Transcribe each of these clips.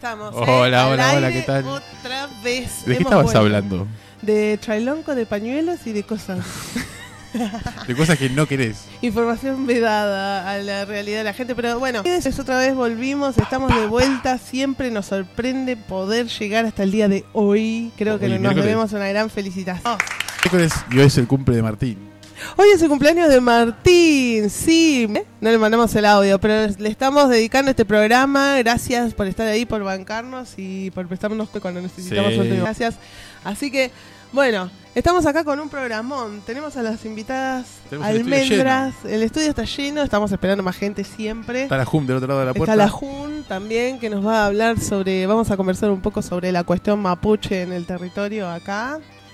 estamos. Hola, Al hola, aire ¿qué tal? Otra vez. ¿De qué Hemos estabas vuelto. hablando? De trailonco, de pañuelos y de cosas. De cosas que no querés. Información vedada a la realidad de la gente. Pero bueno, otra vez volvimos, estamos de vuelta. Siempre nos sorprende poder llegar hasta el día de hoy. Creo que Hoy, nos miércoles. debemos una gran felicitación. Miércoles y hoy es el cumple de Martín. Hoy es el cumpleaños de Martín, sí. No le mandamos el audio, pero le estamos dedicando este programa. Gracias por estar ahí, por bancarnos y por prestarnos cuando necesitamos Sí. un. Gracias. Así que, bueno, estamos acá con un programón. Tenemos a las invitadas Tenemos el estudio almendras. El estudio está lleno, estamos esperando más gente siempre. Está la JUM del otro lado de la puerta. Está la Jun también, que nos va a hablar sobre, vamos a conversar un poco sobre la cuestión mapuche en el territorio acá.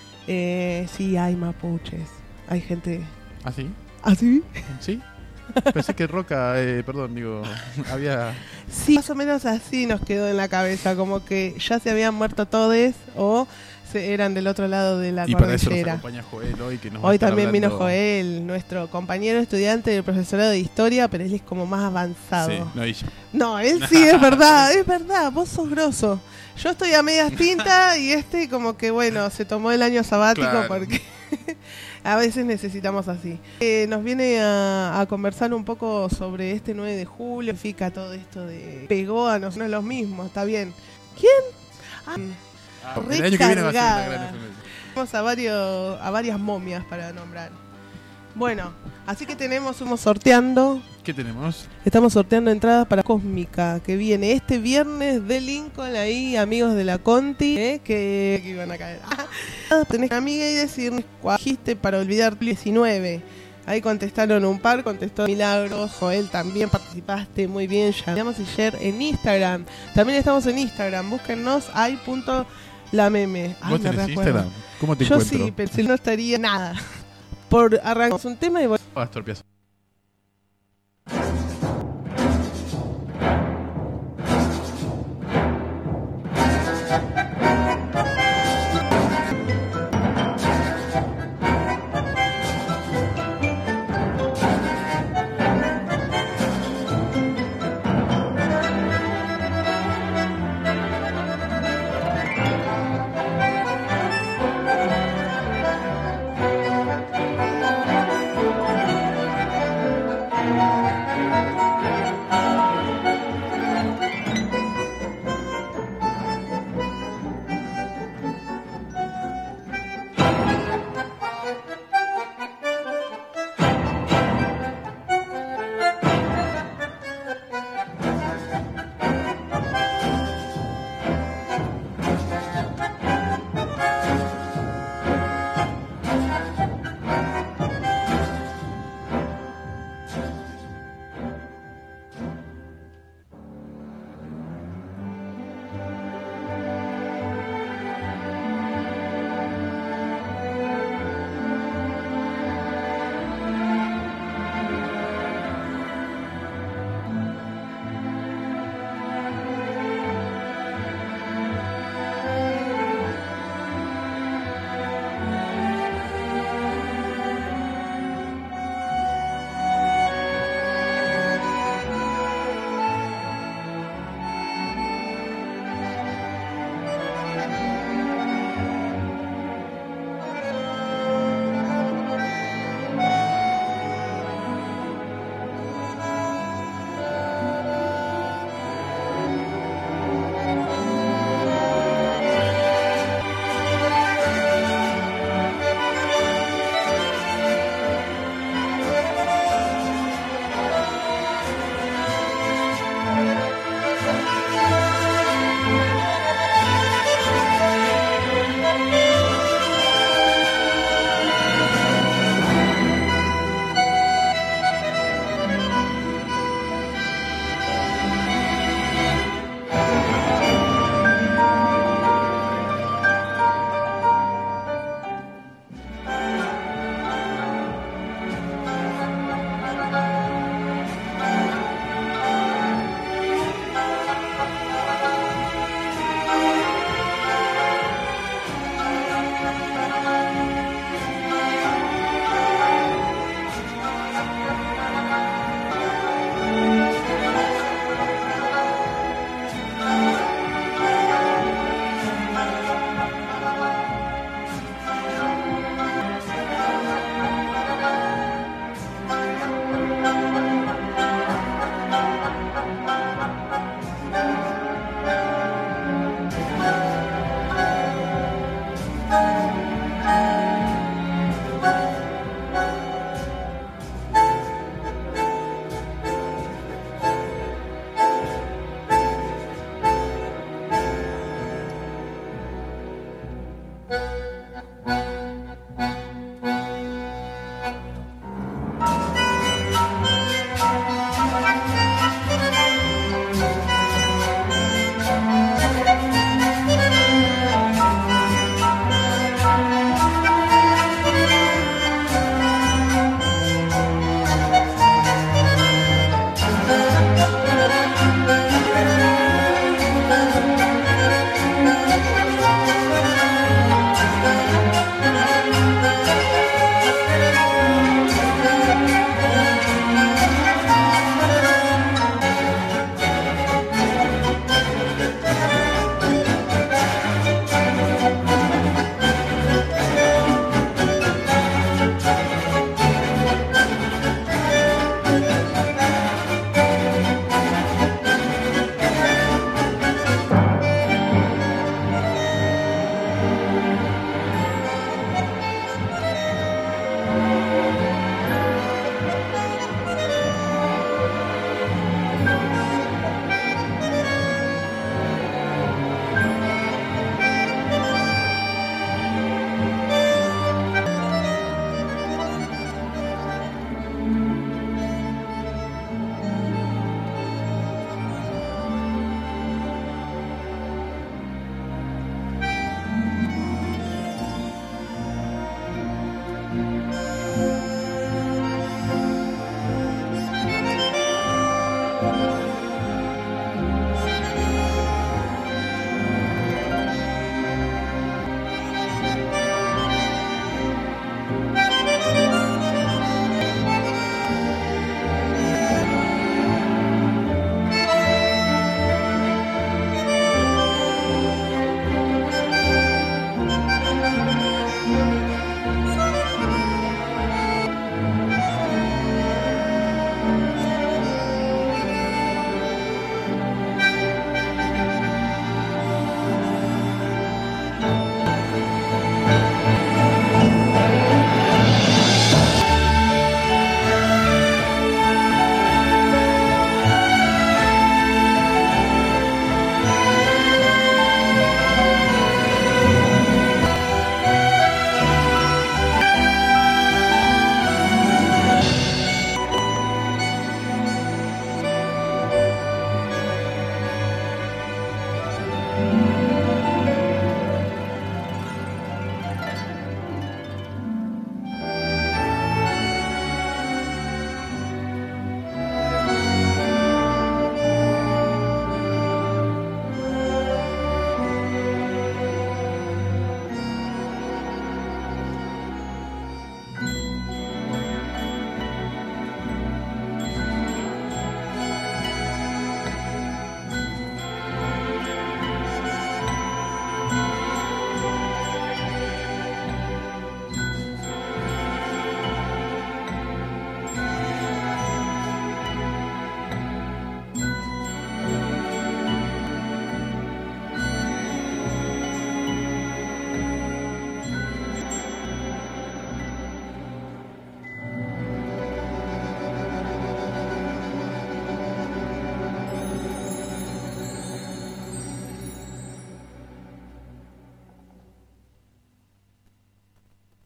Sí, hay mapuches. Hay gente... ¿Ah, sí? ¿Ah, sí? ¿Sí? Pensé que Roca, había... Sí, más o menos así nos quedó en la cabeza, como que ya se habían muerto todos o eran del otro lado de la Y para eso nos cordillera. acompaña Joel hoy, que nos va a Hoy estar también vino hablando- Joel, nuestro compañero estudiante del profesorado de historia, pero él es como más avanzado. Sí, no, ella. No, él sí, es verdad, vos sos grosso. Yo estoy a medias tinta y como que bueno, se tomó el año sabático Claro. porque a veces necesitamos así. Nos viene a conversar un poco sobre este 9 de julio, significa todo esto de pegó a nosotros los mismos, está bien. ¿Quién? El año que viene va a ser una gran Recargada. efeméride. Tenemos a varias momias para nombrar. Bueno, así que estamos sorteando. ¿Qué tenemos? Estamos sorteando entradas para Cósmica, que viene este viernes de Lincoln, ahí, amigos de la Conti, que iban a caer. Tenés una amiga y decirnos cuál dijiste para olvidar 19. Ahí contestaron un par, contestó Milagros, Joel también participaste muy bien, llamamos ayer en Instagram. También estamos en Instagram, búsquennos, ay.lameme. ¿Vos tenés Instagram? ¿Cómo te Yo encuentro? sí, pero si no estaría nada. Por arrancamos un tema y Astor Piazzolla.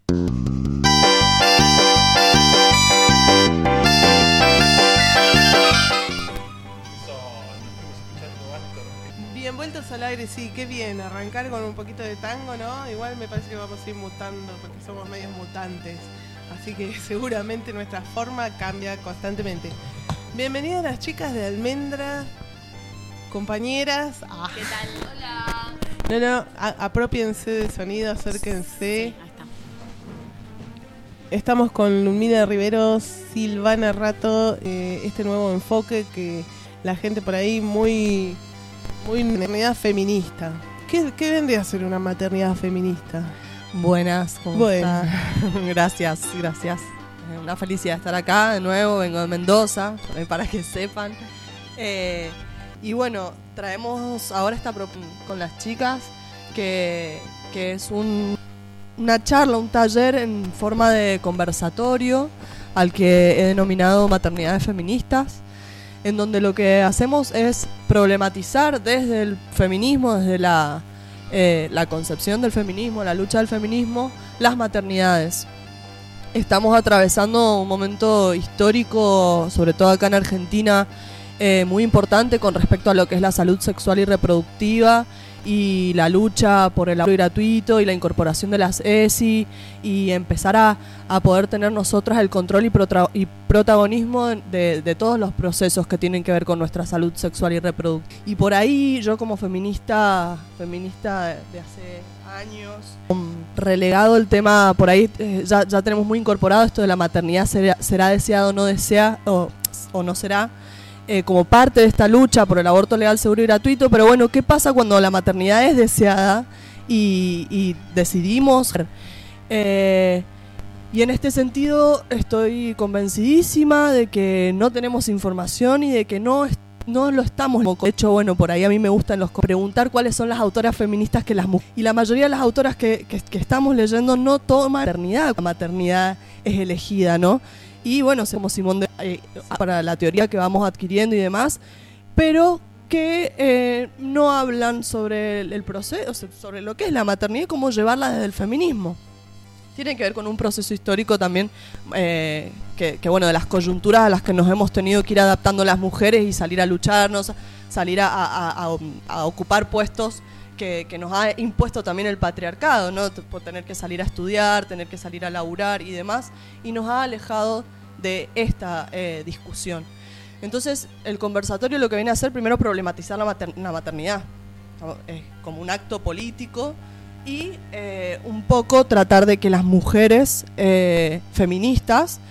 Bien, vueltos al aire, sí, qué bien, arrancar con un poquito de tango, ¿no? Igual me parece que vamos a ir mutando porque somos medios mutantes, así que seguramente nuestra forma cambia constantemente. Bienvenidas las chicas de Almendra, compañeras. ¿Qué tal? Hola. No, apropiense del sonido, acérquense. Sí, ahí está. Estamos con Lumina Riveros, Silvana Rato, este nuevo enfoque que la gente por ahí muy maternidad feminista. ¿Qué vendría a ser una maternidad feminista? Buenas, ¿cómo están? Gracias. Una felicidad estar acá de nuevo, vengo de Mendoza, para que sepan. Y bueno, traemos ahora con las chicas, que es una charla, un taller en forma de conversatorio, al que he denominado Maternidades Feministas, en donde lo que hacemos es problematizar desde el feminismo, desde la concepción del feminismo, la lucha del feminismo, las maternidades. Estamos atravesando un momento histórico, sobre todo acá en Argentina, muy importante con respecto a lo que es la salud sexual y reproductiva y la lucha por el aborto gratuito y la incorporación de las ESI y empezar a poder tener nosotras el control y protagonismo de todos los procesos que tienen que ver con nuestra salud sexual y reproductiva. Y por ahí yo como feminista de hace años, relegado el tema, por ahí ya tenemos muy incorporado esto de la maternidad será deseado o no será, como parte de esta lucha por el aborto legal, seguro y gratuito. Pero bueno, ¿qué pasa cuando la maternidad es deseada y decidimos? Y en este sentido estoy convencidísima de que no tenemos información y de que no lo estamos. De hecho, bueno, por ahí a mí me gustan preguntar cuáles son las autoras feministas que las mujeres. Y la mayoría de las autoras que estamos leyendo no toman maternidad. La maternidad es elegida, ¿no? Y bueno, somos Simón para la teoría que vamos adquiriendo y demás, pero que no hablan sobre el proceso, sobre lo que es la maternidad y cómo llevarla desde el feminismo. Tiene que ver con un proceso histórico también, que bueno, de las coyunturas a las que nos hemos tenido que ir adaptando las mujeres y salir a lucharnos, salir a ocupar puestos que nos ha impuesto también el patriarcado, ¿no? Por tener que salir a estudiar, tener que salir a laburar y demás, y nos ha alejado de esta discusión. Entonces, el conversatorio lo que viene a hacer, primero, problematizar la maternidad, ¿no? Como un acto político, y un poco tratar de que las mujeres feministas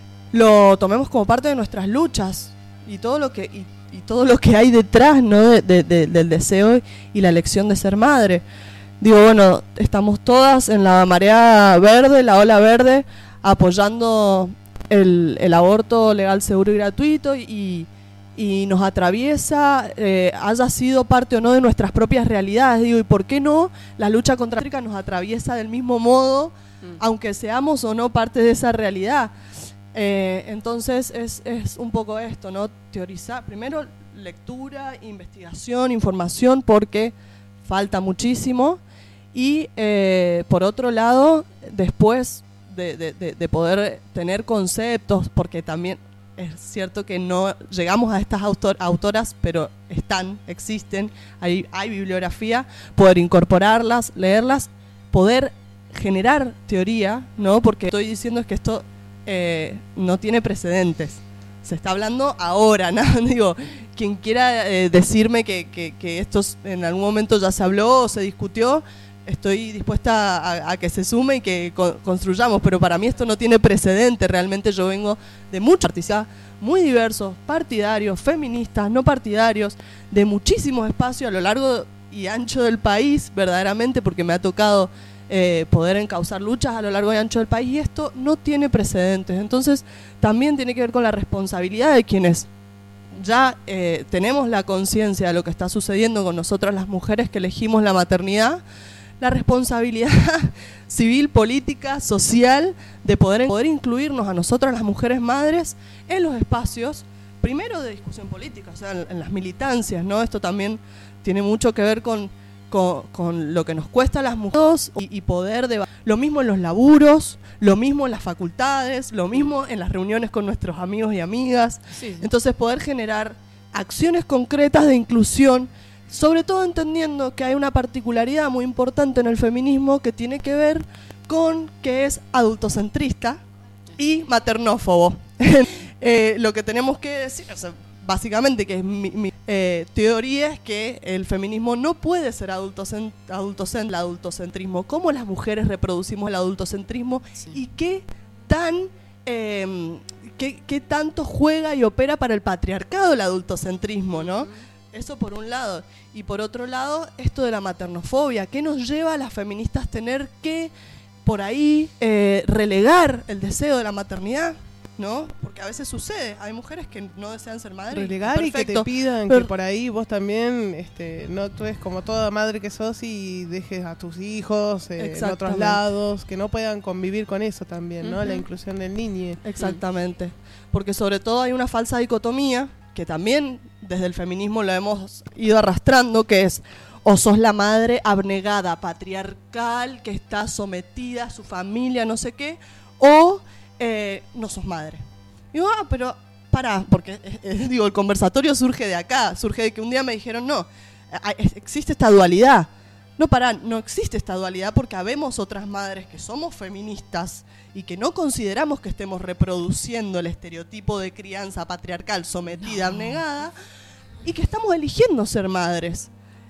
lo tomemos como parte de nuestras luchas y todo lo que hay detrás, ¿no? del deseo y la elección de ser madre. Digo, bueno, estamos todas en la marea verde, la ola verde, apoyando el aborto legal, seguro y gratuito, y nos atraviesa, haya sido parte o no de nuestras propias realidades. Digo, ¿y por qué no la lucha contra la nos atraviesa del mismo modo, aunque seamos o no parte de esa realidad? Entonces es un poco esto, ¿no? Teorizar, primero lectura, investigación, información, porque falta muchísimo, y por otro lado, después de poder tener conceptos, porque también es cierto que no llegamos a estas autoras, pero existen, hay bibliografía, poder incorporarlas, leerlas, poder generar teoría, ¿no? Porque estoy diciendo es que esto no tiene precedentes. Se está hablando ahora, ¿no? Digo, quien quiera decirme que esto en algún momento ya se habló o se discutió, estoy dispuesta a que se sume y que construyamos, pero para mí esto no tiene precedente. Realmente yo vengo de muchos artistas muy diversos, partidarios, feministas, no partidarios, de muchísimos espacios a lo largo y ancho del país, verdaderamente, porque me ha tocado poder encauzar luchas a lo largo y ancho del país, y esto no tiene precedentes. Entonces también tiene que ver con la responsabilidad de quienes ya tenemos la conciencia de lo que está sucediendo con nosotras las mujeres que elegimos la maternidad, la responsabilidad civil, política, social, de poder incluirnos a nosotras las mujeres madres en los espacios, primero de discusión política, o sea, en las militancias, ¿no? Esto también tiene mucho que ver con con lo que nos cuesta a las mujeres y poder debatir. Lo mismo en los laburos, lo mismo en las facultades, lo mismo en las reuniones con nuestros amigos y amigas. Sí. Entonces poder generar acciones concretas de inclusión, sobre todo entendiendo que hay una particularidad muy importante en el feminismo que tiene que ver con que es adultocentrista y maternófobo. Lo que tenemos que decir, o sea, básicamente, que es mi teoría, es que el feminismo no puede ser el adultocentrismo. ¿Cómo las mujeres reproducimos el adultocentrismo? Sí. Y qué tanto juega y opera para el patriarcado el adultocentrismo, ¿no? Eso por un lado. Y por otro lado, esto de la maternofobia. ¿Qué nos lleva a las feministas tener que, por ahí, relegar el deseo de la maternidad? ¿No? Porque a veces sucede, hay mujeres que no desean ser madres. Relegar y que te pidan que por ahí vos también no actúes como toda madre que sos y dejes a tus hijos en otros lados, que no puedan convivir con eso también, ¿no? La inclusión del niño. Exactamente. Porque sobre todo hay una falsa dicotomía que también desde el feminismo lo hemos ido arrastrando, que es: o sos la madre abnegada, patriarcal, que está sometida a su familia, no sé qué, o no sos madre. Digo, pero pará, porque digo, el conversatorio surge de acá, surge de que un día me dijeron, no, existe esta dualidad. No, pará, no existe esta dualidad porque habemos otras madres que somos feministas y que no consideramos que estemos reproduciendo el estereotipo de crianza patriarcal sometida, abnegada, y que estamos eligiendo ser madres.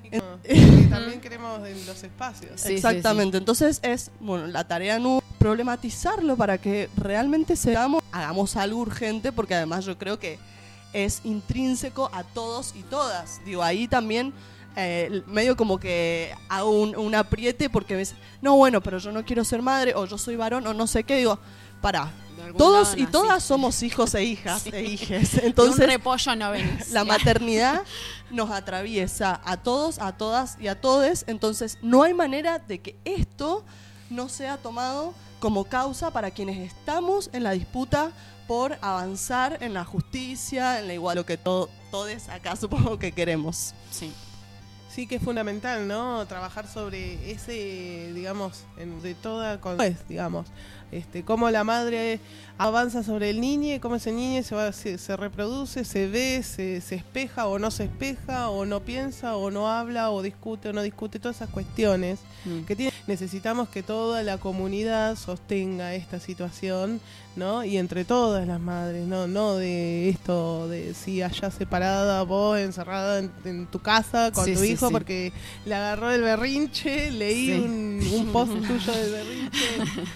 Y también queremos en los espacios. Sí, Exactamente, sí. Entonces es, bueno, la tarea no problematizarlo para que realmente hagamos algo urgente, porque además yo creo que es intrínseco a todos y todas. Digo, ahí también medio como que hago un apriete porque ves, no, bueno, pero yo no quiero ser madre, o yo soy varón, o no sé qué. Digo, pará, todos y todas somos hijos e hijas e hijes. Entonces, de un repollo no venís. la maternidad nos atraviesa a todos, a todas y a todes. Entonces no hay manera de que esto no sea tomado como causa para quienes estamos en la disputa por avanzar en la justicia, en la igualdad, lo que todos acá supongo que queremos. Sí. Sí, que es fundamental, ¿no? Trabajar sobre ese, digamos, de toda, digamos, cómo la madre avanza sobre el niño, cómo ese niño se reproduce, se ve, se espeja o no se espeja, o no piensa, o no habla, o discute o no discute, todas esas cuestiones que necesitamos que toda la comunidad sostenga esta situación, ¿no? Y entre todas las madres, no de esto de si allá separada, vos encerrada en tu casa con tu hijo porque le agarró el berrinche, leí un post tuyo de berrinche,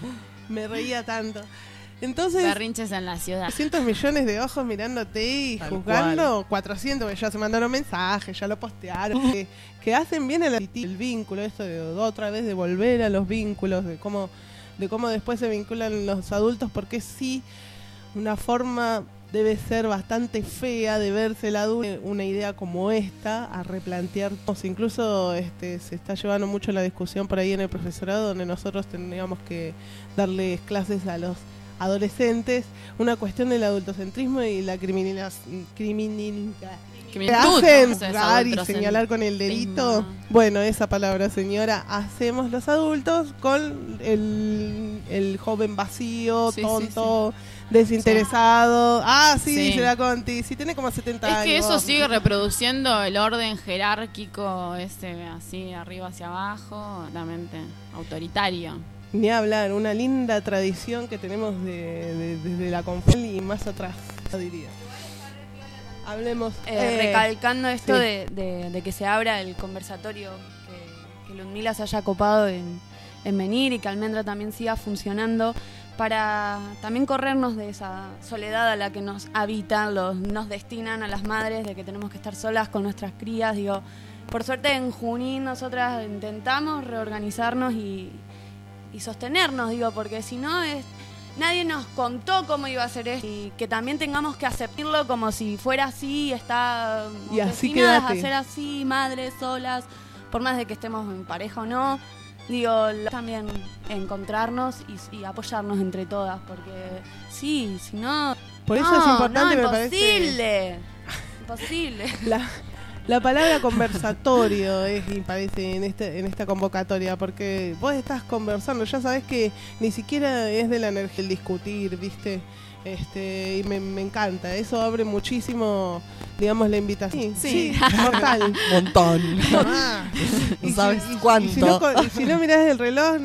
me reía tanto. Entonces, berrinches en la ciudad. 300 millones de ojos mirándote y Tal juzgando, cual. 400 que ya se mandaron mensajes, ya lo postearon, que hacen bien el vínculo, esto de otra vez de volver a los vínculos, de cómo después se vinculan los adultos, porque sí, una forma debe ser bastante fea de verse el adulto, una idea como esta, a replantear. Incluso se está llevando mucho la discusión por ahí en el profesorado, donde nosotros tendríamos que darles clases a los adolescentes, una cuestión del adultocentrismo y la criminalidad. ¿Qué hacen? Y señalar con el dedito. Bueno, esa palabra, señora. Hacemos los adultos con el joven vacío, tonto, desinteresado. Dice la Conti. Sí, tiene como 70 años. Es que eso sigue reproduciendo el orden jerárquico, así, arriba hacia abajo, realmente autoritario. Ni hablar, una linda tradición que tenemos desde la Confel y más atrás, yo diría. Hablemos. Recalcando esto sí. de que se abra el conversatorio, que Ludmila se haya copado en venir y que Almendra también siga funcionando para también corrernos de esa soledad a la que nos habitan, nos destinan a las madres, de que tenemos que estar solas con nuestras crías. Digo, por suerte en Junín nosotras intentamos reorganizarnos y sostenernos, digo, porque si no nadie nos contó cómo iba a ser esto y que también tengamos que aceptarlo como si fuera así, y así destinadas a quédate. ser así, madres solas, por más de que estemos en pareja o no. Digo, también encontrarnos y apoyarnos entre todas, porque sí, si no... Por eso es importante, me imposible. parece. Imposible. La palabra conversatorio me parece en esta convocatoria, porque vos estás conversando, ya sabés que ni siquiera es de la energía el discutir, ¿viste? Y me encanta, eso abre muchísimo, digamos, la invitación. Sí. Mortal. Montón. Ah. No sabes Y cuánto. si no mirás el reloj,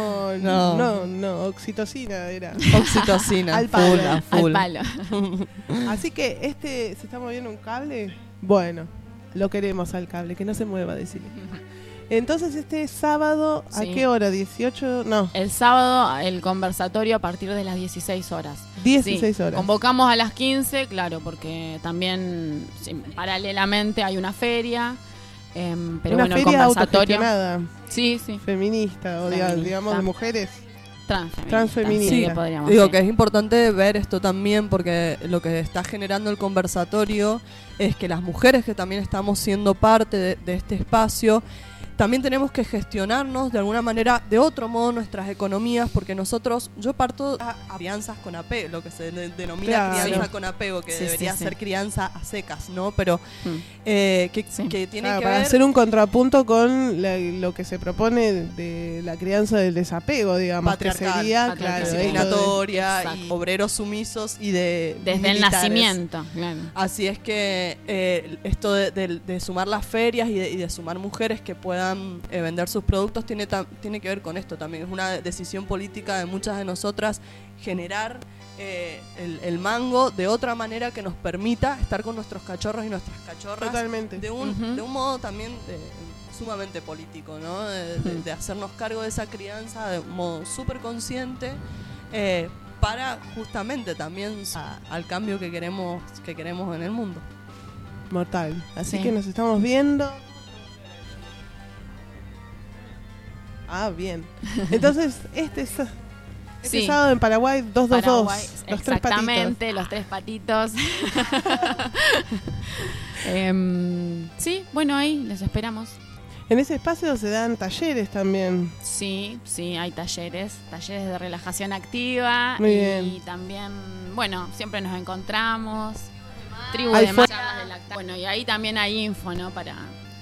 no, oxitocina era. Oxitocina. Al palo. A full. Al palo. Así que ¿se está moviendo un cable? Bueno, lo queremos al cable, que no se mueva, decirle. Entonces este sábado, ¿a Sí. qué hora? ¿18? No, El sábado, el conversatorio a partir de las 16 horas. 16 Sí, horas. Convocamos a las 15, claro, porque también paralelamente hay una feria. Pero una bueno, el feria conversatorio. autogestionada, Sí, sí. feminista, o Feminista. digamos de mujeres. Transfeminista. Sí, que podríamos Digo decir. que es importante ver esto también porque lo que está generando el conversatorio es que las mujeres que también estamos siendo parte de este espacio también tenemos que gestionarnos de alguna manera, de otro modo, nuestras economías, porque yo parto a crianzas con apego, lo que se denomina Claro. crianza Sí. con apego, que Sí, debería sí, ser sí. crianza a secas, ¿no? Pero Mm. que tiene Claro, que para ver... hacer un contrapunto con lo que se propone de la crianza del desapego, digamos, que Patriarcal, sería, patriarcal, claro, sí. esto de- discriminatoria y Exacto. obreros sumisos y de Desde el militares. nacimiento, claro. Así es que esto de sumar las ferias y de sumar mujeres que puedan vender sus productos tiene que ver con esto también. Es una decisión política de muchas de nosotras generar el mango de otra manera que nos permita estar con nuestros cachorros y nuestras cachorras Totalmente. de un modo también sumamente político, ¿no? De hacernos cargo de esa crianza de un modo súper consciente para justamente también al cambio que queremos en el mundo. Mortal. Así Sí. que nos estamos viendo. Ah, bien. Entonces, este Sí. sábado en Paraguay, 222. Paraguay, Los tres patitos. exactamente, los tres patitos. Sí, bueno, ahí les esperamos. En ese espacio se dan talleres también. Sí, hay talleres de relajación activa. Muy y bien. también, bueno, siempre nos encontramos. Tribu Hay de fo- charlas de lactancia. Bueno, y ahí también hay info, ¿no? Para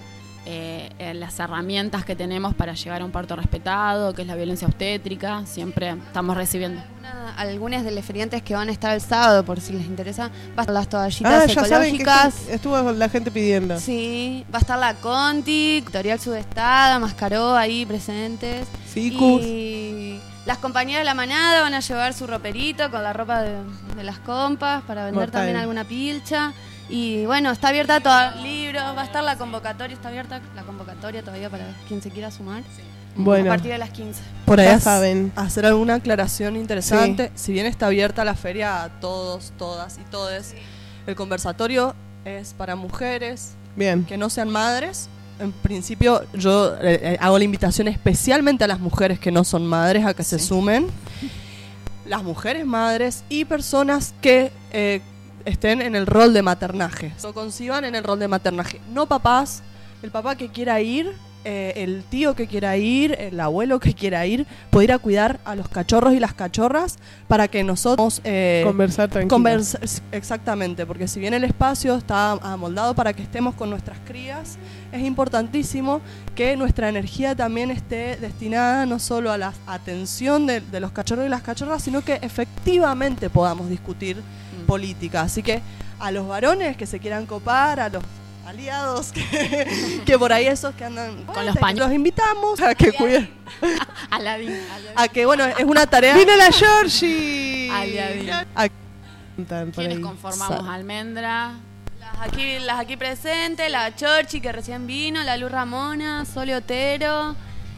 las herramientas que tenemos para llegar a un parto respetado, que es la violencia obstétrica. Siempre estamos recibiendo. Algunas de las feriantes que van a estar el sábado, por si les interesa, va a estar las toallitas Ya saben que ecológicas. estuvo la gente pidiendo. Sí, va a estar la Conti, Tutorial Sudestada, Mascaró ahí presentes. Cicus. Y las compañeras de la manada van a llevar su roperito con la ropa de las compas para vender Mortal. también alguna pilcha. Y bueno, está abierta todo libro, va a estar la convocatoria, está abierta la convocatoria todavía para quien se quiera sumar. Bueno, A partir de las 15. Por ahí ya saben. hacer alguna aclaración interesante. Si bien está abierta la feria a todos, todas y todes, el conversatorio es para mujeres Bien. que no sean madres. En principio yo hago la invitación especialmente a las mujeres que no son madres a que se sumen. Las mujeres madres y personas que estén en el rol de maternaje. O conciban en el rol de maternaje. No papás, el papá que quiera ir, el tío que quiera ir, el abuelo que quiera ir, puede ir a cuidar a los cachorros y las cachorras para que nosotros Conversar tranquilo. exactamente, porque si bien el espacio está amoldado para que estemos con nuestras crías, es importantísimo que nuestra energía también esté destinada no solo a la atención de los cachorros y las cachorras, sino que efectivamente podamos discutir política. Así que a los varones que se quieran copar, a los aliados que por ahí esos que andan Con los paños. los invitamos a que cuiden, Aladín. a que bueno, es una tarea. ¡Vino la Georgie! Aliadín. Por ¿Quiénes ahí. conformamos Almendra? Las aquí presentes, la Chorchi que recién vino, la Luz Ramona, Sole Otero,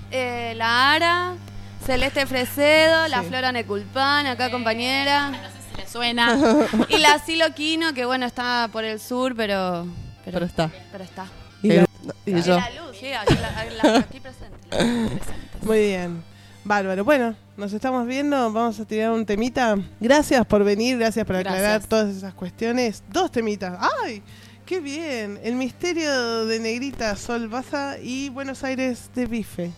la Ara, Celeste Fresedo, la Sí. Flora Neculpan, acá compañera, No sé si le suena. y la Silo Quino que bueno está por el sur, pero está. está. Y la- Y Y yo. la Luz, sí, aquí presente. Muy bien. Bárbaro. Bueno, nos estamos viendo. Vamos a tirar un temita. Gracias por venir, gracias por aclarar Gracias. todas esas cuestiones. 2 temitas. ¡Ay! ¡Qué bien! El misterio de Negrita Sol Baza y Buenos Aires de Bife.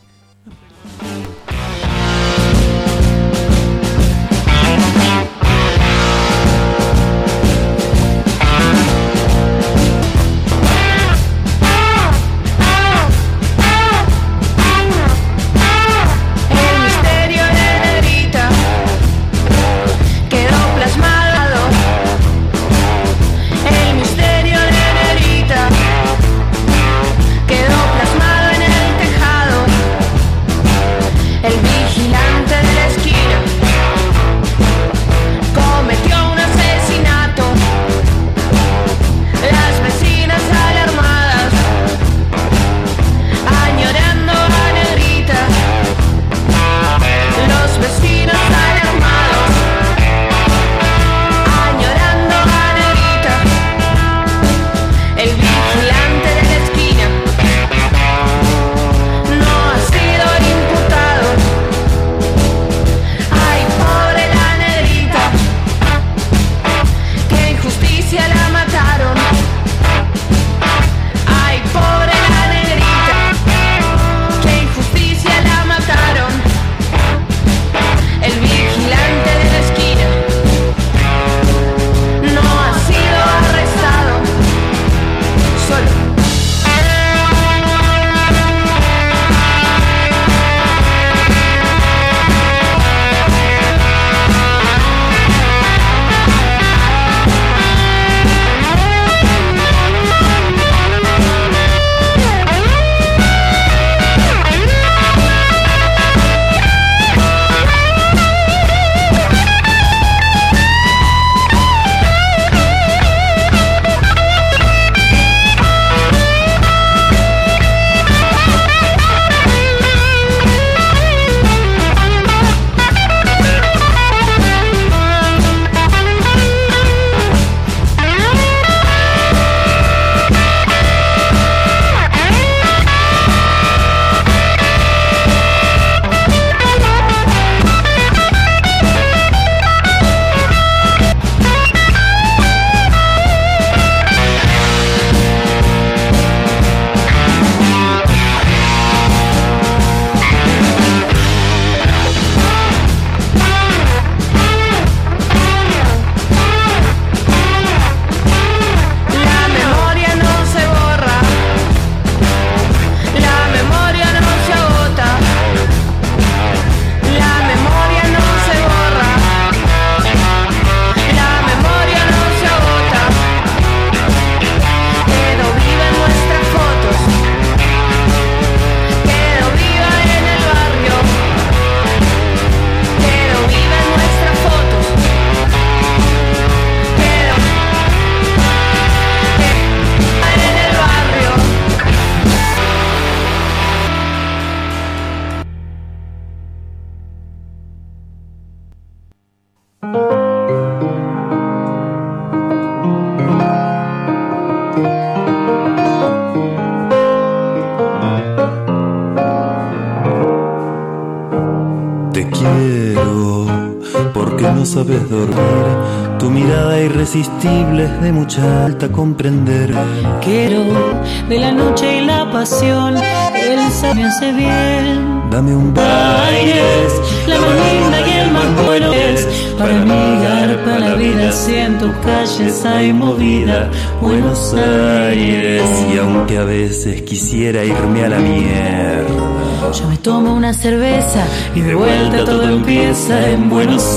solo. no sabes dormir. Tu mirada irresistible es de mucha alta comprender. Quiero de la noche y la pasión, el sabio me hace bien. Dame un baile, la más linda y el más bueno es. Para mí garpa la vida, si en tus calles hay movida. Buenos Aires. Y aunque a veces quisiera irme a la mierda, yo me tomo una cerveza y de vuelta todo empieza en Buenos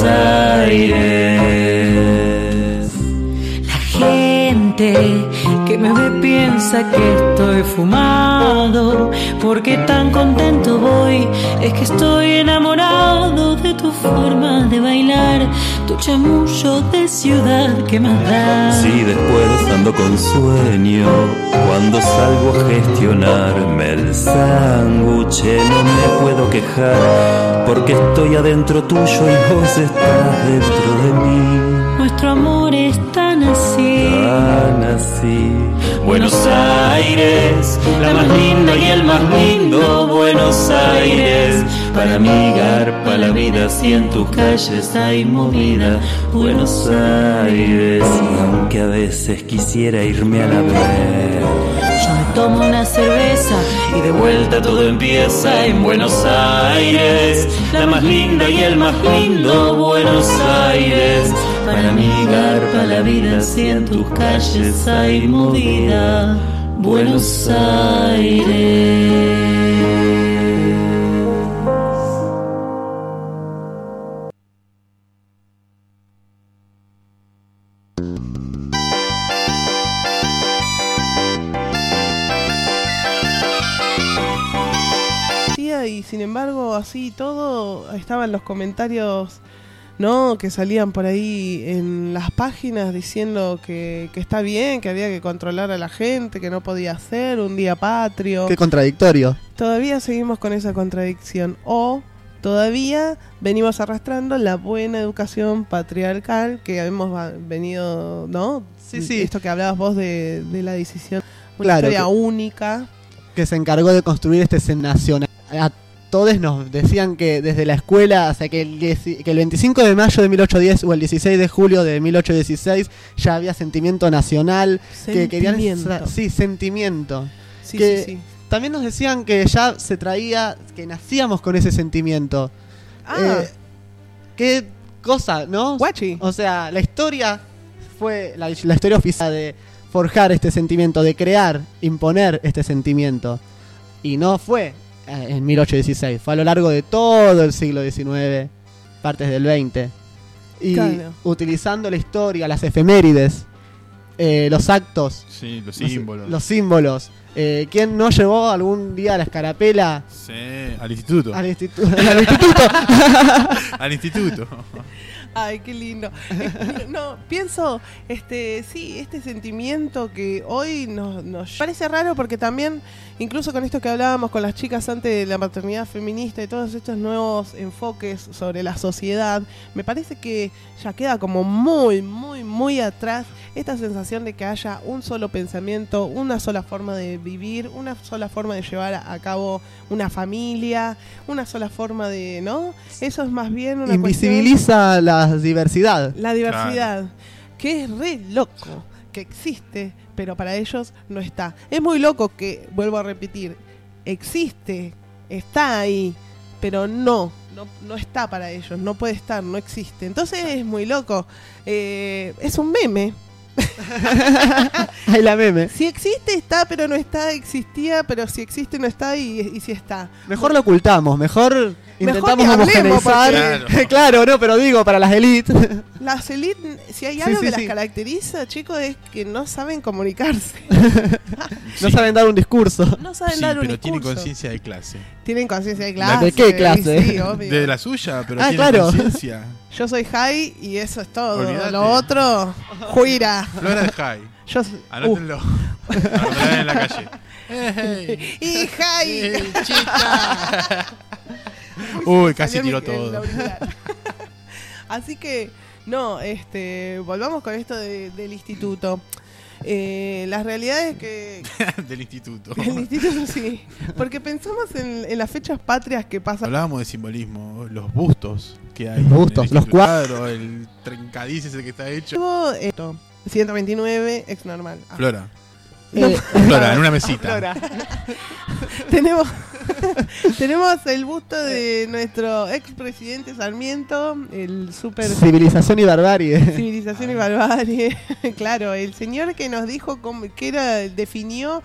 Aires. La gente que me ve piensa que estoy fumado, porque tan contento voy, es que estoy enamorado de tu forma de bailar, tu chamullo de ciudad que más da. Si después ando con sueño, cuando salgo a gestionarme el sándwich, no me puedo quejar, porque estoy adentro tuyo y vos estás dentro de mí. Nuestro amor es tan así, tan así. Buenos Aires, la más linda y el más lindo. Buenos Aires, para mí garpa la vida, si en tus calles hay movida. Buenos Aires. Y aunque a veces quisiera irme a la vez, yo me tomo una cerveza y de vuelta todo empieza en Buenos Aires. La más linda y el más lindo. Buenos Aires, para mí garpa la vida, si en tus calles hay movida. Buenos Aires. Y sin embargo, así todo, estaban los comentarios, ¿no?, que salían por ahí en las páginas diciendo que está bien, que había que controlar a la gente, que no podía hacer un día patrio. Qué contradictorio. Todavía seguimos con esa contradicción, o todavía venimos arrastrando la buena educación patriarcal que hemos venido, ¿no? Sí. Esto que hablabas vos de la decisión, una Claro, historia única. Que se encargó de construir este nacional. A todos nos decían que desde la escuela, o sea, que el 25 de mayo de 1810 o el 16 de julio de 1816 ya había sentimiento nacional. Que querían, sentimiento. Sí. También nos decían que ya se traía, que nacíamos con ese sentimiento. Qué cosa, ¿no? Guachi. O sea, la historia fue, la historia oficial forjar este sentimiento, de crear, imponer este sentimiento. Y no fue en 1816, fue a lo largo de todo el siglo XIX, partes del XX. Y Claro. utilizando la historia, las efemérides, los actos, Sí, los no sé, símbolos. los símbolos. ¿Quién no llevó algún día la escarapela Sí, al instituto. al al instituto? Al instituto. Ay, qué lindo. No, pienso, sí, este sentimiento que hoy nos parece raro porque también, incluso con esto que hablábamos con las chicas antes de la maternidad feminista y todos estos nuevos enfoques sobre la sociedad, me parece que ya queda como muy, muy, muy atrás esta sensación de que haya un solo pensamiento, una sola forma de vivir, una sola forma de llevar a cabo una familia, una sola forma de, ¿no? Eso es más bien una cuestión... Invisibiliza la diversidad. La diversidad, que es re loco, que existe, pero para ellos no está. Es muy loco que, vuelvo a repetir, existe, está ahí, pero no está para ellos, no puede estar, no existe. Entonces es muy loco. Es un meme. Ay, la meme. Si existe, está, pero no está, existía, pero si existe, no está y si está. Mejor lo ocultamos, mejor intentamos ni hablemos, homogeneizar. porque- Claro, no, pero digo, para las élites. Las élites, si hay Sí, algo sí, que las sí. caracteriza, chicos, es que no saben comunicarse. No saben dar un discurso. No saben Sí, dar un pero tienen discurso. conciencia de clase. Tienen conciencia de clase. ¿De qué clase? Sí, obvio. De la suya, pero Ah, tienen claro. conciencia. Yo soy high y eso es todo. Olvídate. Lo otro, juira. Flora de High. Yo Anótenlo. Anótenlo en la calle. ¡Ey! y high. ¡Ey, chica! Uy, casi Salió tiró el todo. auricular. Así que, no, volvamos con esto del instituto. Las realidades que... Del instituto. El instituto sí. Porque pensamos en las fechas patrias que pasan. Hablábamos de simbolismo, los bustos que hay. Los bustos, en el los instituto. Cuadro, el trencadiz ese que está hecho. Luego, esto, 129, ex normal. Ah. Flora. No. Flora, en una mesita. Flora. tenemos el busto de nuestro expresidente Sarmiento, el super Civilización y barbarie. civilización y barbarie. Claro, el señor que nos dijo que definió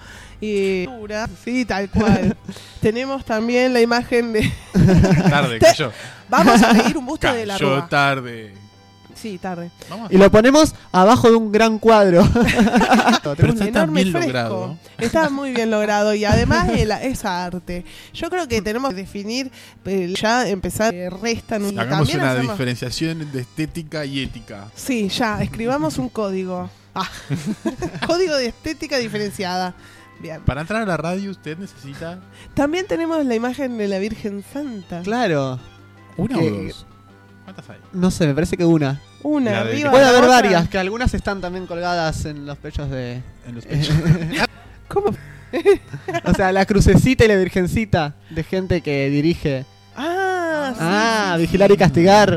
sí, tal cual. Tenemos también la imagen de Tarde, cayó. vamos a pedir un busto de la Cayó Rúa. tarde. Sí, tarde. Vamos. Y lo ponemos abajo de un gran cuadro. Pero Un está tan enorme bien fresco. logrado. Está muy bien logrado y además es arte. Yo creo que tenemos que definir, ya empezar, restan y Hagamos también una hacemos- diferenciación de estética y ética. Sí, ya, escribamos un código. Código de estética diferenciada. Bien. Para entrar a la radio usted necesita También tenemos la imagen de la Virgen Santa. Claro. una ¿Qué? o dos. ¿Cuántas hay? No sé, me parece que una. Una La de- arriba. Puede la haber otra. varias, que algunas están también colgadas en los pechos de... En los pechos. ¿Cómo? O sea, la crucecita y la virgencita de gente que dirige. Ah, sí, Vigilar y castigar.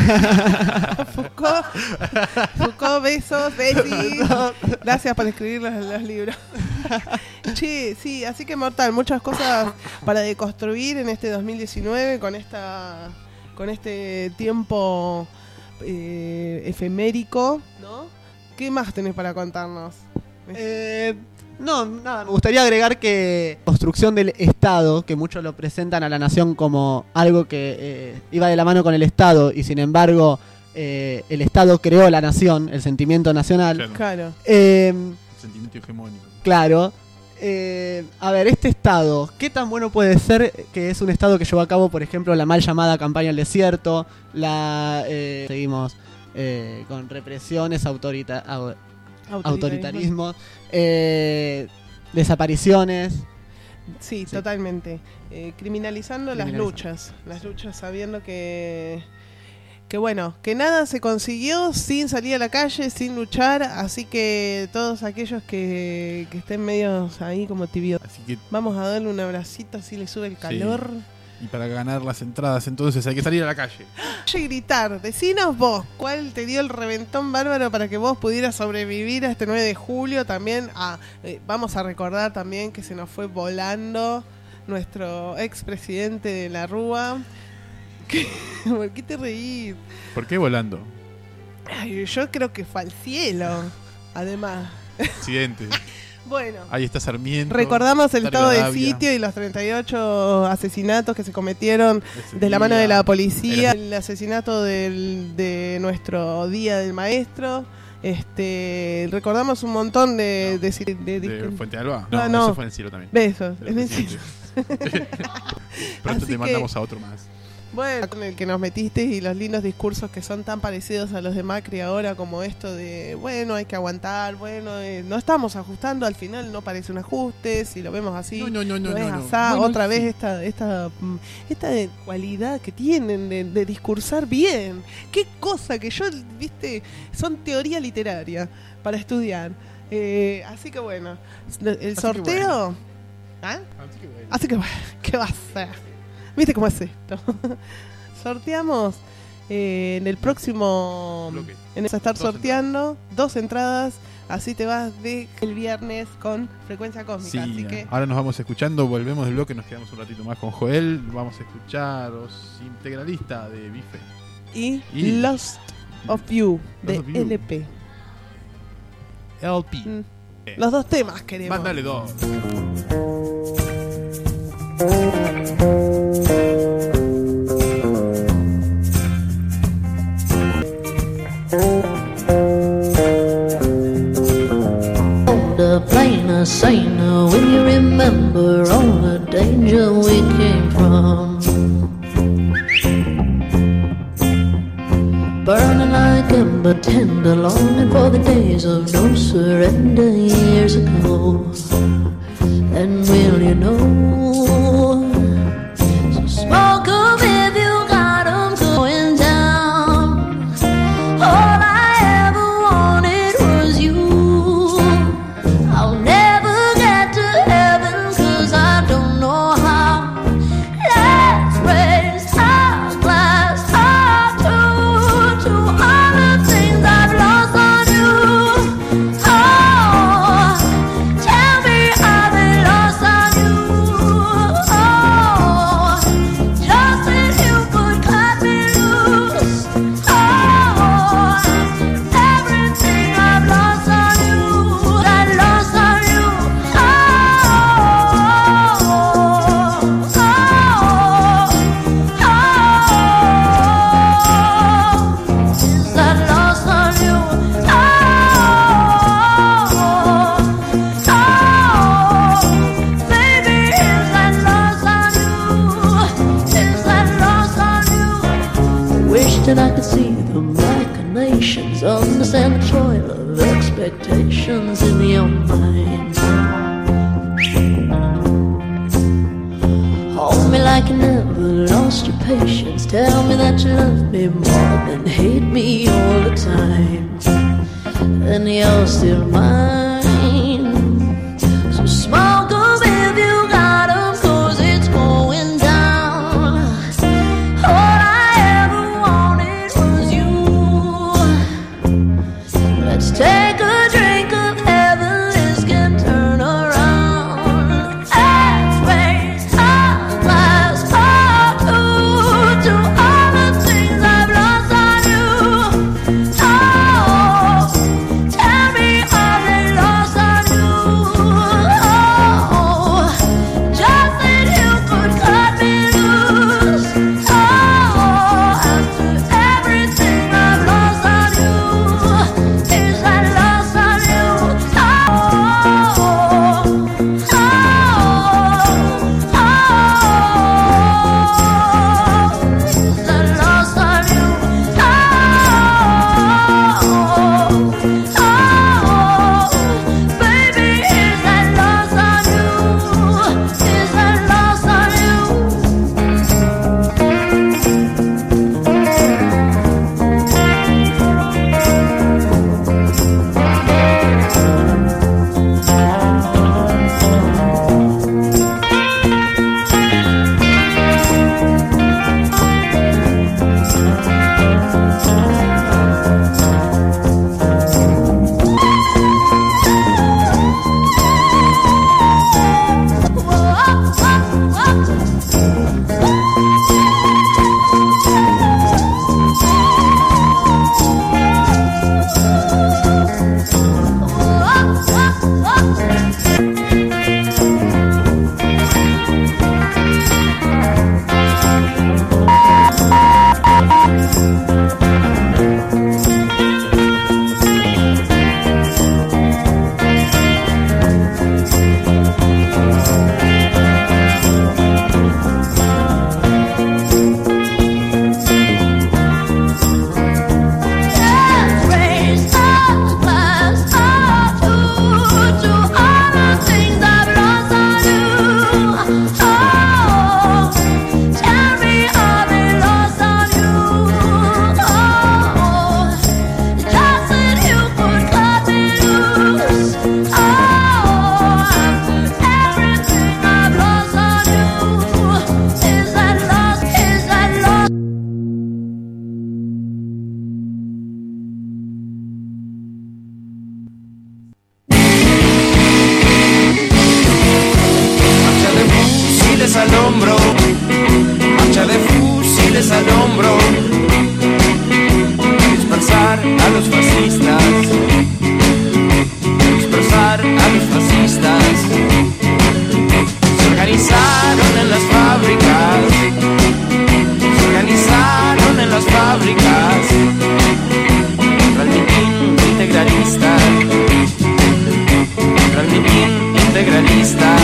Foucault, besos, besis. Gracias por escribir los libros. Che, sí, así que mortal, muchas cosas para deconstruir en este 2019 con este tiempo efemérico, ¿no? ¿Qué más tenés para contarnos? No, nada, me gustaría agregar que construcción del Estado, que muchos lo presentan a la nación como algo que iba de la mano con el Estado y sin embargo el Estado creó la nación, el sentimiento nacional. Claro. Claro. El sentimiento hegemónico. Claro. A ver, este Estado, ¿qué tan bueno puede ser que es un Estado que llevó a cabo, por ejemplo, la mal llamada campaña al desierto, seguimos con represiones, autoritarismos, desapariciones? Sí, Sí. totalmente. Criminalizando las Criminalizando. luchas, sabiendo que bueno, que nada se consiguió sin salir a la calle, sin luchar, así que todos aquellos que estén medios ahí como tibios, Así que, vamos a darle un abracito así le sube el calor. y para ganar las entradas, entonces hay que salir a la calle. Oye, gritar, decinos vos, ¿cuál te dio el reventón bárbaro para que vos pudieras sobrevivir a este 9 de julio? También vamos a recordar también que se nos fue volando nuestro expresidente de la Rúa. ¿Por qué te reís? ¿Por qué volando? Ay, yo creo que fue al cielo, además. Accidente. Bueno, Ahí está Sarmiento. recordamos el estado de Rivadavia. sitio y los 38 asesinatos que se cometieron de la mano de la policía, el asesinato de nuestro Día del Maestro. Recordamos un montón de Fuente Alba. No, No, no. eso fue en el cielo también. besos. El presidente. Pronto Así te mandamos a otro más. Bueno, con el que nos metiste y los lindos discursos que son tan parecidos a los de Macri ahora, como esto de, bueno, hay que aguantar, bueno, no estamos ajustando, al final no parece un ajuste, si lo vemos así, No, es no. asá. Bueno, Otra sí. vez esta cualidad que tienen de discursar bien. Qué cosa que yo, viste, son teoría literaria para estudiar. Así que bueno, el sorteo... ¿Ah? Así que bueno, ¿qué va a ser? ¿Viste cómo es esto? Sorteamos en el próximo... Bloque. Vamos a estar 2 sorteando 2 entradas. Así te vas de el viernes con Frecuencia Cósmica. Así Sí, que ahora nos vamos escuchando, volvemos del bloque, nos quedamos un ratito más con Joel. Vamos a escuchar Los Integralistas de Bife. y Lost of You de Lost of You. LP. LP. Los 2 temas queremos. Mándale 2. The plainer, saner when you remember all the danger we came from. Burning like ember, tender, longing for the days of no surrender years ago. And will you know? So smoke 'em if you got 'em going down. All I ever wanted was you. I'll never get to heaven 'cause I don't know how. Let's raise our glass up to all the things I've lost on you. Oh, tell me I've been lost on you. Oh, just if you could cut me loose. Oh, everything I've lost on you, I lost on you. Oh, is that lost on you? Baby, is that lost on you? Is that lost on you? Wish that I could see the machinations, understand the toil of expectations in your mind. Hold me like you never lost your patience. Tell me that you love me more than hate me all the time. And you're still mine. So smoke 'em if you got 'em 'cause it's going down. All I ever wanted was you. Let's take a drink of heaven, this can turn around. Let's raise our glass up to all the things I've lost on you. Oh, tell me are they lost on you? nacionalista.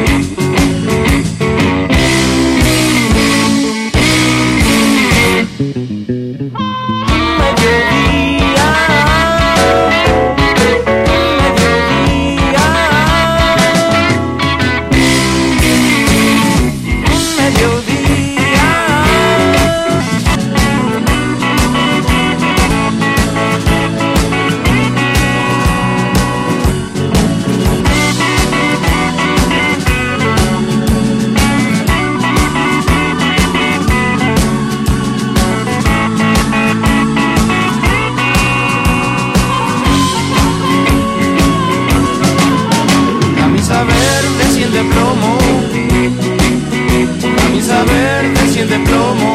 De plomo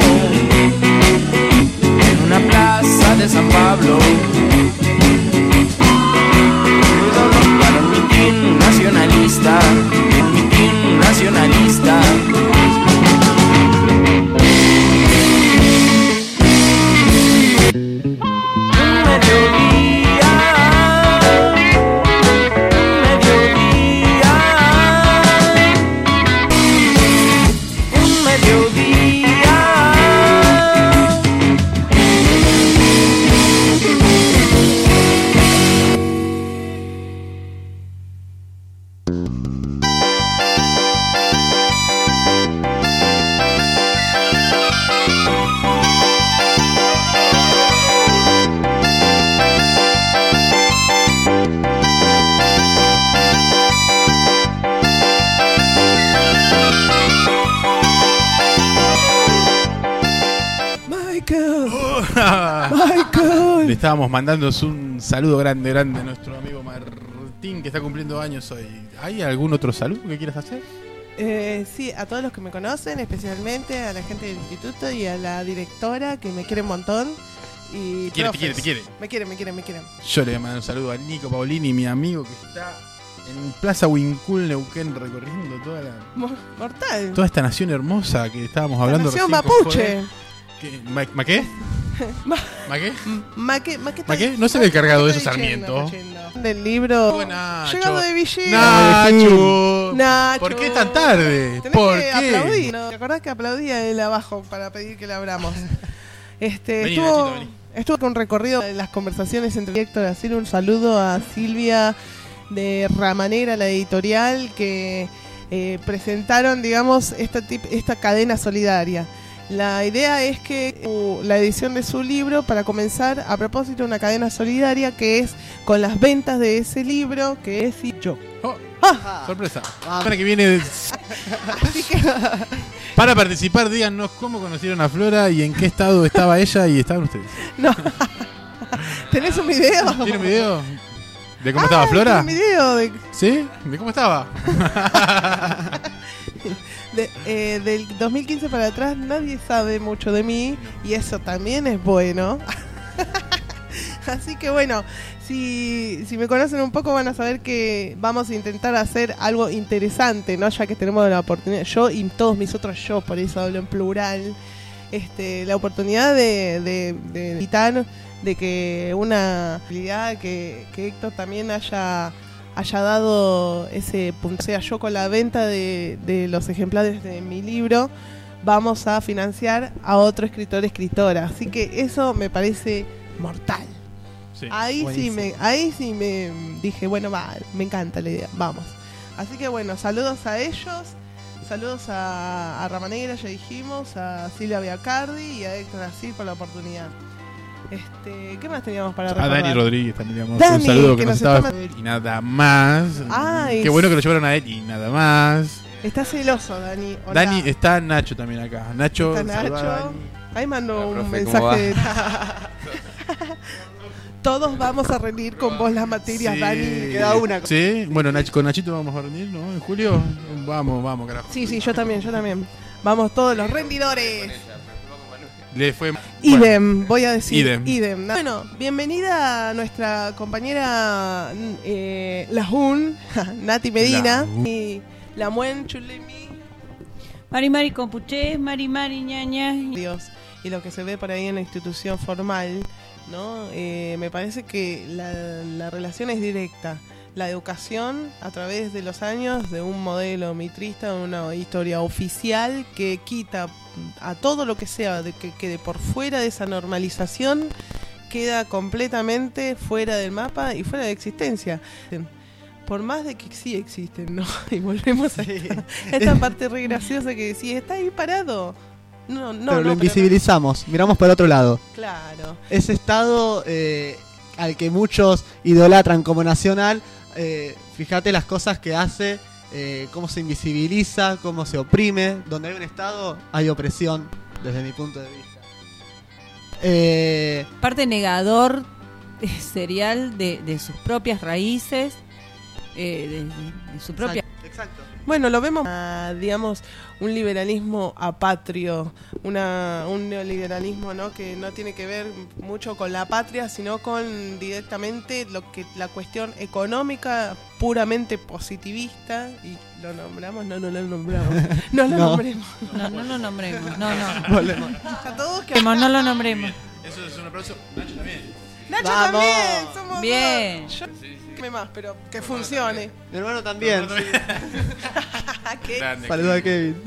en una plaza de San Pablo, para un mitin nacionalista, un mitin nacionalista. Le estábamos mandando un saludo grande a nuestro amigo Martín, que está cumpliendo años hoy. ¿Hay algún otro saludo que quieras hacer? Sí, a todos los que me conocen, especialmente a la gente del instituto y a la directora, que me quiere un montón. Y te quiere. Me quiere. Yo le voy a mandar un saludo a Nico Paolini, mi amigo, que está en Plaza Huincul, Neuquén, recorriendo Mortal. toda esta nación hermosa que estábamos hablando nación recién. mapuche. ¿Maqué? No se ve cargado de eso, Sarmiento. Del libro Nacho. Llegado de Villegas. Nacho. ¿Por qué tan tarde? Tenés ¿Por que qué? aplaudir, ¿no? ¿Te acordás que aplaudía él abajo para pedir que le abramos? Vení, Nachito, vení. Estuvo con un recorrido de las conversaciones entre Héctor. Hacer un saludo a Silvia de Ramanera, la editorial, que presentaron, digamos, esta cadena solidaria. La idea es que la edición de su libro, para comenzar, a propósito de una cadena solidaria que es con las ventas de ese libro, que es yo. Sorpresa. Para que viene. Así que para participar, díganos cómo conocieron a Flora y en qué estado estaba ella y estaban ustedes. No. ¿Tenés un video? ¿Tiene un video? ¿De cómo estaba Flora? ¿Un video de... ¿Sí? ¿De cómo estaba? Del 2015 para atrás nadie sabe mucho de mí y eso también es bueno. Así que bueno, si me conocen un poco van a saber que vamos a intentar hacer algo interesante, ¿no? Ya que tenemos la oportunidad, yo y todos mis otros yo, por eso hablo en plural, la oportunidad de evitar de que una habilidad que Héctor también haya dado ese punto. O sea, yo con la venta de los ejemplares de mi libro vamos a financiar a otro escritora. Así que eso me parece mortal. Sí, ahí sí me dije, bueno, me encanta la idea, vamos. Así que bueno, saludos a ellos, saludos a Ramanera, ya dijimos, a Silvia Biacardi y a Héctor Asir por la oportunidad. ¿Qué más teníamos para recordar? A Dani Rodríguez también, digamos, Dani, un saludo que que nos nos estaba y nada más. Ay, qué bueno que lo llevaron a él y nada más. Está celoso, Dani. Hola. Dani, está Nacho también acá. Nacho, Está saluda a Nacho. Dani. Ahí mandó Hola, un profe, ¿cómo mensaje. Todos vamos a rendir con vos las materias, Sí. Dani. Queda una. Sí, bueno, con Nachito vamos a rendir, ¿no? En julio. Vamos, carajo. Sí, yo también. Vamos todos los rendidores. Le fue. Idem, voy a decir. Idem. Bueno, bienvenida a nuestra compañera Lajun, Nati Medina. Lajun. Y la Muen Chulemi. Mari Compuché, Mari Ñaña. Dios. Y lo que se ve por ahí en la institución formal, ¿no? Me parece que la relación es directa. la educación a través de los años de un modelo mitrista, una historia oficial que quita a todo lo que sea de que quede por fuera de esa normalización, queda completamente fuera del mapa y fuera de existencia. Por más de que sí existen, ¿no? Y volvemos a esta parte re graciosa que decís, está ahí parado. Pero lo invisibilizamos, miramos por otro lado. Claro. Ese estado al que muchos idolatran como nacional, fíjate las cosas que hace, cómo se invisibiliza, cómo se oprime. Donde hay un estado hay opresión, desde mi punto de vista. Parte negador serial de sus propias raíces, de su propia... Exacto. Bueno, lo vemos, digamos, un liberalismo apatrio, un neoliberalismo, ¿no? Que no tiene que ver mucho con la patria, sino con directamente la cuestión económica puramente positivista. Y lo nombramos, no lo nombramos. No lo nombremos. No lo nombremos. No. Volvemos. No lo nombremos. Eso es un aplauso. Nacho también. Nacho ¡Vamos! también, somos Bien. dos. Yo más, pero que funcione. Mi hermano también. ¿Qué? Saluda a Kevin.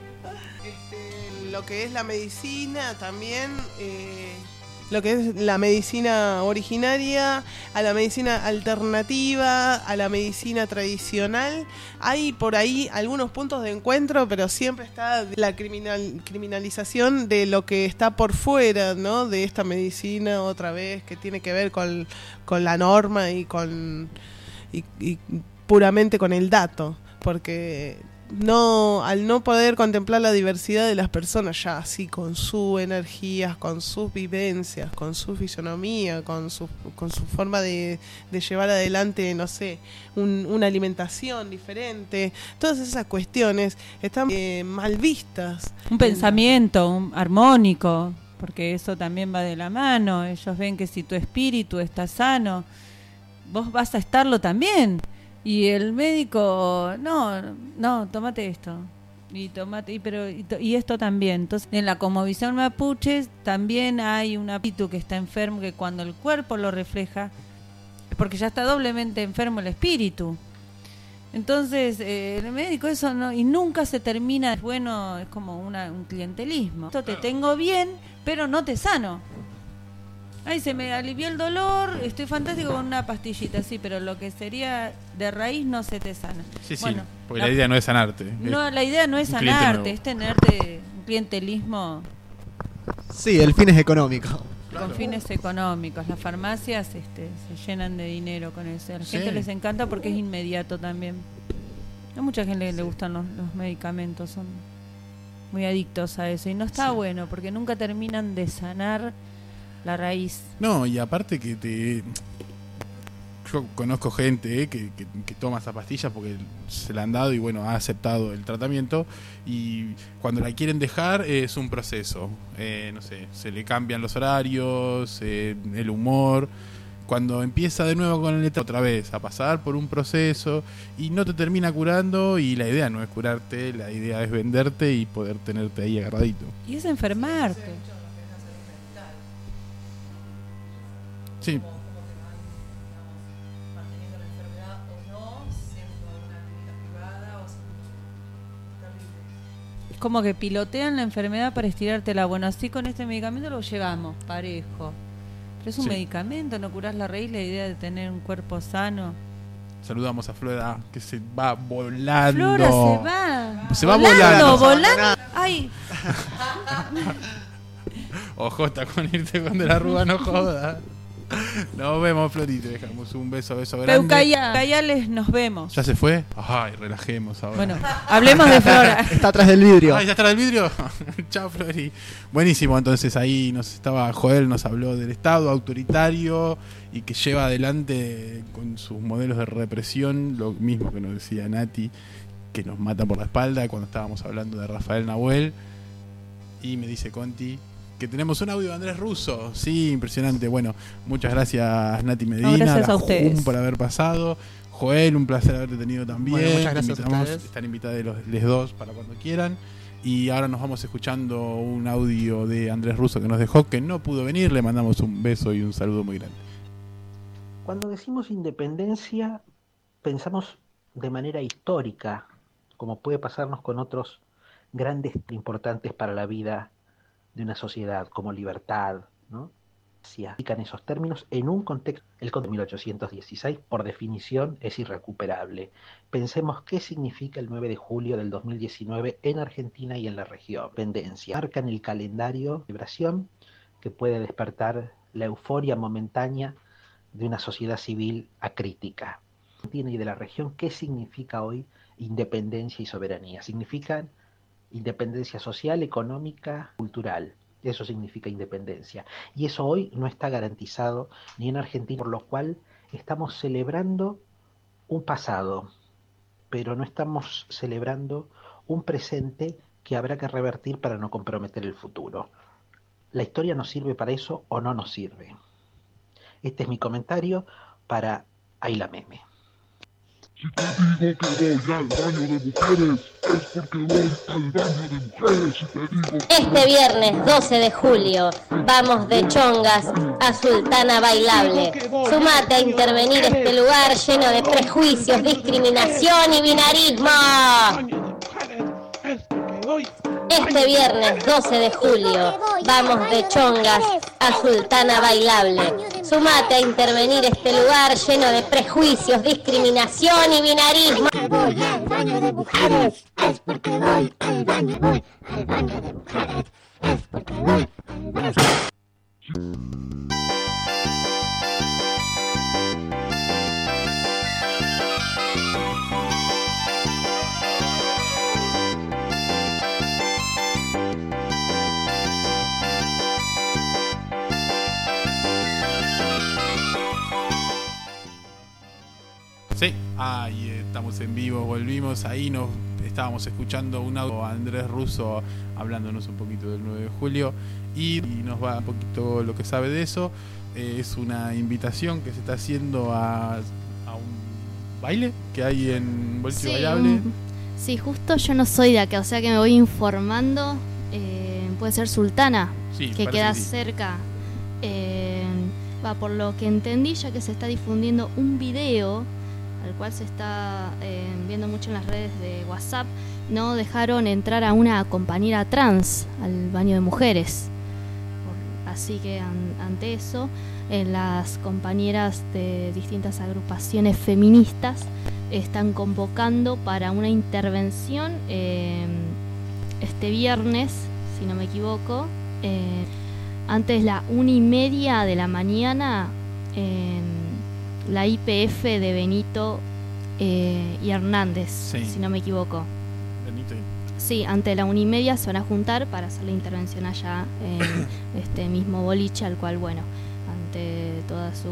Lo que es la medicina también, lo que es la medicina originaria, a la medicina alternativa, a la medicina tradicional. Hay por ahí algunos puntos de encuentro, pero siempre está la criminalización de lo que está por fuera, ¿no? De esta medicina, otra vez, que tiene que ver con la norma y puramente con el dato, porque al no poder contemplar la diversidad de las personas ya así, con sus energías, con sus vivencias, con su fisonomía, con su forma de llevar adelante, no sé, una alimentación diferente, todas esas cuestiones están mal vistas. Un pensamiento armónico, porque eso también va de la mano. Ellos ven que si tu espíritu está sano, vos vas a estarlo también. Y el médico, no, tómate esto. Y esto también. Entonces, en la cosmovisión mapuche también hay un espíritu que está enfermo, que cuando el cuerpo lo refleja, porque ya está doblemente enfermo el espíritu. Entonces, el médico eso no, y nunca se termina, bueno, es como un clientelismo. Esto te tengo bien, pero no te sano. Ay, se me alivió el dolor, estoy fantástico con una pastillita, sí, pero lo que sería de raíz no se te sana. Sí, bueno, porque la idea no es sanarte. No, la idea no es sanarte, es tenerte un clientelismo. Sí, el fin es económico. Con fines económicos. Las farmacias se llenan de dinero con eso. A la gente les encanta porque es inmediato también. A mucha gente le gustan los medicamentos, son muy adictos a eso. Y no está bueno porque nunca terminan de sanar la raíz. No, y aparte que yo conozco gente que toma esa pastilla porque se la han dado y bueno, ha aceptado el tratamiento, y cuando la quieren dejar es un proceso, no sé, se le cambian los horarios, el humor. Cuando empieza de nuevo con el letra, otra vez a pasar por un proceso y no te termina curando, y la idea no es curarte, la idea es venderte y poder tenerte ahí agarradito. Y es enfermarte. Sí. Es como que pilotean la enfermedad para estirártela. Bueno, así con este medicamento lo llevamos parejo. Pero es un medicamento, no curás la raíz, la idea de tener un cuerpo sano. Saludamos a Flora, que se va volando. Flora se va. Se va volando. Volando. Ay. Ojo, está con irte con de la Rúa, no joda. Nos vemos, Florita. Dejamos un beso grande. Peucayales, nos vemos. ¿Ya se fue? Ay, relajemos ahora. Bueno, hablemos de Flora. Está atrás del vidrio. Ay, ¿ya está atrás del vidrio? Chao, Flori. Buenísimo, entonces ahí Joel nos habló del Estado autoritario y que lleva adelante con sus modelos de represión, lo mismo que nos decía Nati, que nos mata por la espalda cuando estábamos hablando de Rafael Nahuel. Y me dice Conti que tenemos un audio de Andrés Russo. Sí, impresionante. Bueno, muchas gracias Nati Medina, gracias a ustedes por haber pasado. Joel, un placer haberte tenido también. Bueno, muchas gracias a ustedes. Están invitados los dos para cuando quieran. Y ahora nos vamos escuchando un audio de Andrés Russo que nos dejó, que no pudo venir. Le mandamos un beso y un saludo muy grande. Cuando decimos independencia, pensamos de manera histórica, como puede pasarnos con otros grandes importantes para la vida de una sociedad, como libertad, ¿no? Si aplican esos términos en un contexto, el contexto de 1816, por definición, es irrecuperable. Pensemos qué significa el 9 de julio del 2019 en Argentina y en la región. Independencia. Marcan el calendario de celebración que puede despertar la euforia momentánea de una sociedad civil acrítica. Argentina y de la región, ¿qué significa hoy independencia y soberanía? Significan independencia social, económica, cultural. Eso significa independencia. Y eso hoy no está garantizado ni en Argentina, por lo cual estamos celebrando un pasado, pero no estamos celebrando un presente que habrá que revertir para no comprometer el futuro. ¿La historia nos sirve para eso o no nos sirve? Este es mi comentario para Ayla Meme. Si te digo que voy al baño de mujeres, es porque voy al baño de mujeres. Si te digo que este viernes 12 de julio vamos de chongas a Sultana Bailable. Sumate a intervenir este lugar lleno de prejuicios, discriminación y binarismo. Este viernes 12 de julio vamos de chongas a Sultana Bailable. Sumate a intervenir este lugar lleno de prejuicios, discriminación y binarismo. voy al baño de mujeres, es porque voy al baño, voy al baño de mujeres, es porque voy al baño. Sí, ahí estamos en vivo, volvimos, ahí nos estábamos escuchando un audio a Andrés Russo hablándonos un poquito del 9 de julio y nos va un poquito lo que sabe de eso. Es una invitación que se está haciendo a un baile que hay en Boliche Bailable. Sí, justo yo no soy de acá, o sea que me voy informando. Puede ser Sultana, sí, que queda sí. cerca. Por lo que entendí, ya que se está difundiendo un video al cual se está viendo mucho en las redes de WhatsApp, no dejaron entrar a una compañera trans al baño de mujeres. Así que ante eso, las compañeras de distintas agrupaciones feministas están convocando para una intervención este viernes, si no me equivoco, antes la 1:30 de la mañana, en la IPF de Benito y Hernández, si no me equivoco. Benito. Sí, antes de la 1:30 se van a juntar para hacer la intervención allá en este mismo boliche, al cual, bueno, ante toda su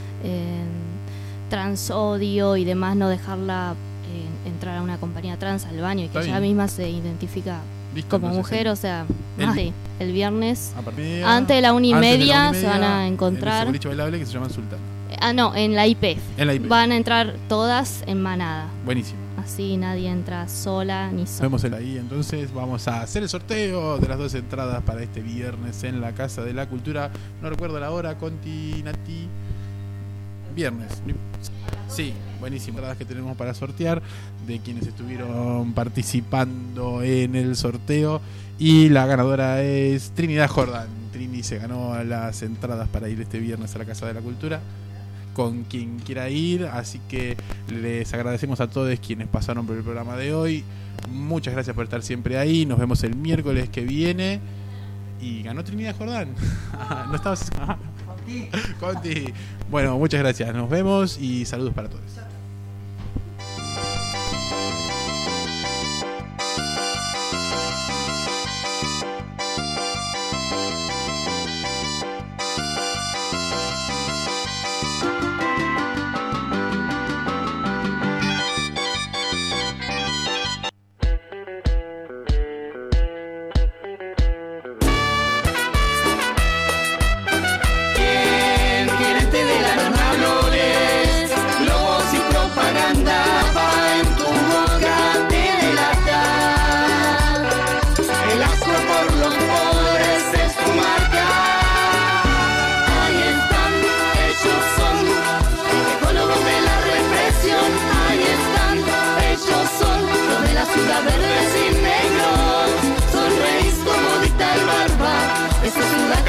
transodio y demás, no dejarla entrar a una compañía trans al baño y que ella misma se identifica como mujer, o sea, el viernes, antes de la 1:30 se van a encontrar. En ese boliche bailable que se llama Sultana. No, en la IPF. Van a entrar todas en manada. Buenísimo. Así nadie entra sola ni sola. Vemos ahí, entonces vamos a hacer el sorteo de las 2 entradas para este viernes en la Casa de la Cultura. No recuerdo la hora, Conti, Nati. Viernes. Sí, buenísimo. Entradas que tenemos para sortear de quienes estuvieron participando en el sorteo. Y la ganadora es Trinidad Jordán. Trini se ganó las entradas para ir este viernes a la Casa de la Cultura con quien quiera ir, así que les agradecemos a todos quienes pasaron por el programa de hoy. Muchas gracias por estar siempre ahí. Nos vemos el miércoles que viene. Y ganó Trinidad Jordán. No estabas. Conti. Bueno, muchas gracias. Nos vemos y saludos para todos. Gerente de las Mayores, globos y ciudad verde sin negros, sonreís como dicta el barba, esta ciudad